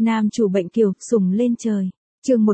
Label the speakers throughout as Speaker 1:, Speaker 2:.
Speaker 1: Nam chủ bệnh kiều, sủng lên trời. Chương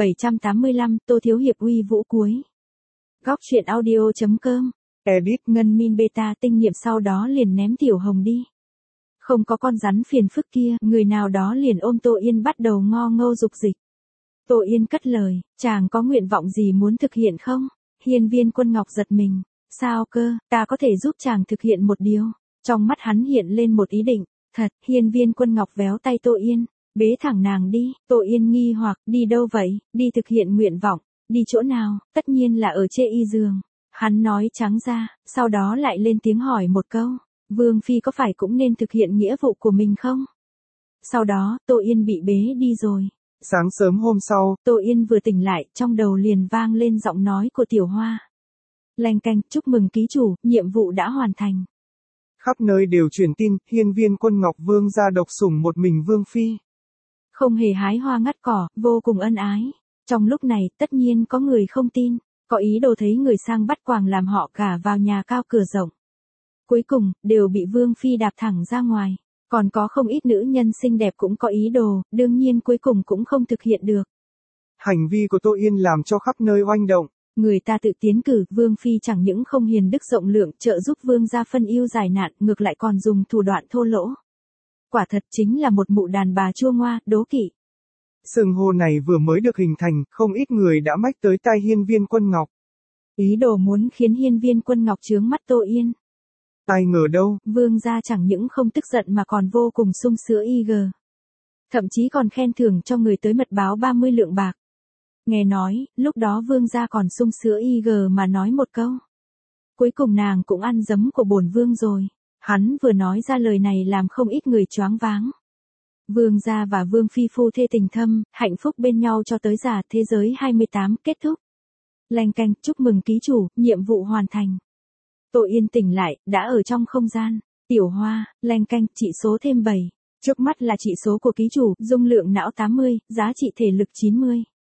Speaker 1: 1785, Tô Thiếu Hiệp uy vũ cuối. Góc truyện audio.com. Edit. Ngân Min Beta tinh nghiệm sau đó liền ném Tiểu Hồng đi. Không có con rắn phiền phức kia, người nào đó liền ôm Tô Yên bắt đầu ngo ngâu dục dịch. Tô Yên cất lời, chàng có nguyện vọng gì muốn thực hiện không? Hiên Viên Quân Ngọc giật mình. Sao cơ, ta có thể giúp chàng thực hiện một điều. Trong mắt hắn hiện lên một ý định. Thật, Hiên Viên Quân Ngọc véo tay Tô Yên, bế thẳng nàng đi. Tô Yên nghi hoặc, đi đâu vậy? Đi thực hiện nguyện vọng. Đi chỗ nào? Tất nhiên là ở Chê Y giường. Hắn nói trắng ra, sau đó lại lên tiếng hỏi một câu. Vương Phi có phải cũng nên thực hiện nghĩa vụ của mình không? Sau đó, Tô Yên bị bế đi rồi.
Speaker 2: Sáng sớm hôm sau,
Speaker 1: Tô Yên vừa tỉnh lại, trong đầu liền vang lên giọng nói của Tiểu Hoa. Lanh canh, chúc mừng ký chủ, nhiệm vụ đã hoàn thành.
Speaker 2: Khắp nơi đều truyền tin, Hiên Viên Quân Ngọc Vương gia độc sủng một mình Vương Phi.
Speaker 1: Không hề hái hoa ngắt cỏ, vô cùng ân ái. Trong lúc này, tất nhiên có người không tin, có ý đồ thấy người sang bắt quàng làm họ cả vào nhà cao cửa rộng. Cuối cùng, đều bị Vương Phi đạp thẳng ra ngoài. Còn có không ít nữ nhân xinh đẹp cũng có ý đồ, đương nhiên cuối cùng cũng không thực hiện được.
Speaker 2: Hành vi của Tô Yên làm cho khắp nơi oanh động.
Speaker 1: Người ta tự tiến cử, Vương Phi chẳng những không hiền đức rộng lượng trợ giúp Vương gia phân ưu giải nạn, ngược lại còn dùng thủ đoạn thô lỗ. Quả thật chính là một mụ đàn bà chua ngoa, đố kỵ.
Speaker 2: Xưng hô này vừa mới được hình thành, không ít người đã mách tới tai Hiên Viên Quân Ngọc.
Speaker 1: Ý đồ muốn khiến Hiên Viên Quân Ngọc chướng mắt Tô Yên.
Speaker 2: Ai ngờ đâu,
Speaker 1: Vương gia chẳng những không tức giận mà còn vô cùng sung sữa IG. Thậm chí còn khen thưởng cho người tới mật báo 30 lượng bạc. Nghe nói, lúc đó Vương gia còn sung sữa IG mà nói một câu. Cuối cùng nàng cũng ăn giấm của bổn Vương rồi. Hắn vừa nói ra lời này làm không ít người choáng váng. Vương gia và Vương Phi phu thê tình thâm, hạnh phúc bên nhau cho tới già. Thế giới 28 kết thúc. Lanh canh, chúc mừng ký chủ, nhiệm vụ hoàn thành. Tô Yên tỉnh lại, đã ở trong không gian. Tiểu Hoa, lanh canh, trị số thêm 7. Trước mắt là trị số của ký chủ, dung lượng não 80, giá trị thể lực 90.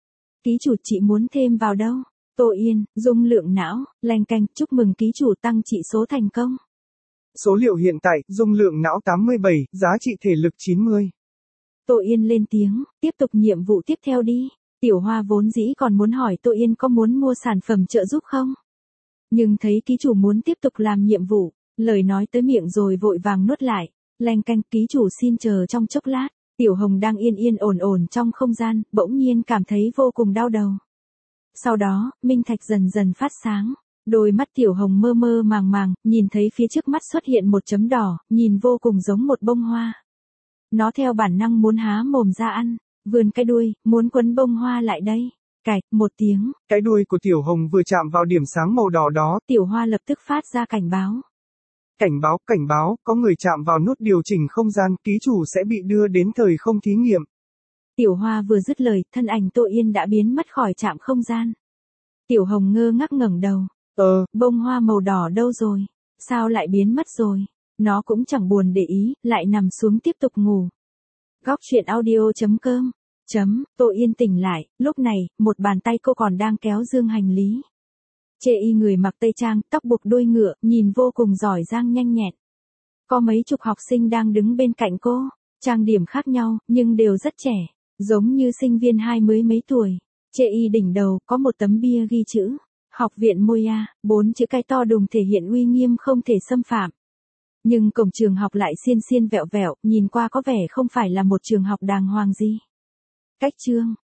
Speaker 1: Ký chủ chị muốn thêm vào đâu? Tô Yên, dung lượng não, lanh canh, chúc mừng ký chủ tăng trị số thành công.
Speaker 2: Số liệu hiện tại, dung lượng não 87, giá trị thể lực 90.
Speaker 1: Tô Yên lên tiếng, tiếp tục nhiệm vụ tiếp theo đi. Tiểu Hoa vốn dĩ còn muốn hỏi Tô Yên có muốn mua sản phẩm trợ giúp không? Nhưng thấy ký chủ muốn tiếp tục làm nhiệm vụ, lời nói tới miệng rồi vội vàng nuốt lại. Lanh canh, ký chủ xin chờ trong chốc lát. Tiểu Hồng đang yên yên ổn ổn trong không gian, bỗng nhiên cảm thấy vô cùng đau đầu. Sau đó, minh thạch dần dần phát sáng. Đôi mắt Tiểu Hồng mơ mơ màng màng, nhìn thấy phía trước mắt xuất hiện một chấm đỏ, nhìn vô cùng giống một bông hoa. Nó theo bản năng muốn há mồm ra ăn, vươn cái đuôi, muốn quấn bông hoa lại đây. Cạch, một tiếng.
Speaker 2: Cái đuôi của Tiểu Hồng vừa chạm vào điểm sáng màu đỏ đó.
Speaker 1: Tiểu Hoa lập tức phát ra cảnh báo.
Speaker 2: Cảnh báo, có người chạm vào nút điều chỉnh không gian, ký chủ sẽ bị đưa đến thời không thí nghiệm.
Speaker 1: Tiểu Hoa vừa dứt lời, thân ảnh Tô Yên đã biến mất khỏi trạm không gian. Tiểu Hồng ngơ ngác ngẩng đầu. Bông hoa màu đỏ đâu rồi? Sao lại biến mất rồi? Nó cũng chẳng buồn để ý, lại nằm xuống tiếp tục ngủ. Góc truyện audio.com. Tô Yên tỉnh lại, lúc này, một bàn tay cô còn đang kéo dương hành lý. Chê Y người mặc tây trang, tóc buộc đuôi ngựa, nhìn vô cùng giỏi giang nhanh nhẹn. Có mấy chục học sinh đang đứng bên cạnh cô, trang điểm khác nhau, nhưng đều rất trẻ, giống như sinh viên mới mấy tuổi. Chê Y đỉnh đầu, có một tấm bia ghi chữ, Học viện Moya, 4 chữ cái to đùng thể hiện uy nghiêm không thể xâm phạm. Nhưng cổng trường học lại xiên xiên vẹo vẹo, nhìn qua có vẻ không phải là một trường học đàng hoàng gì. Cách chương,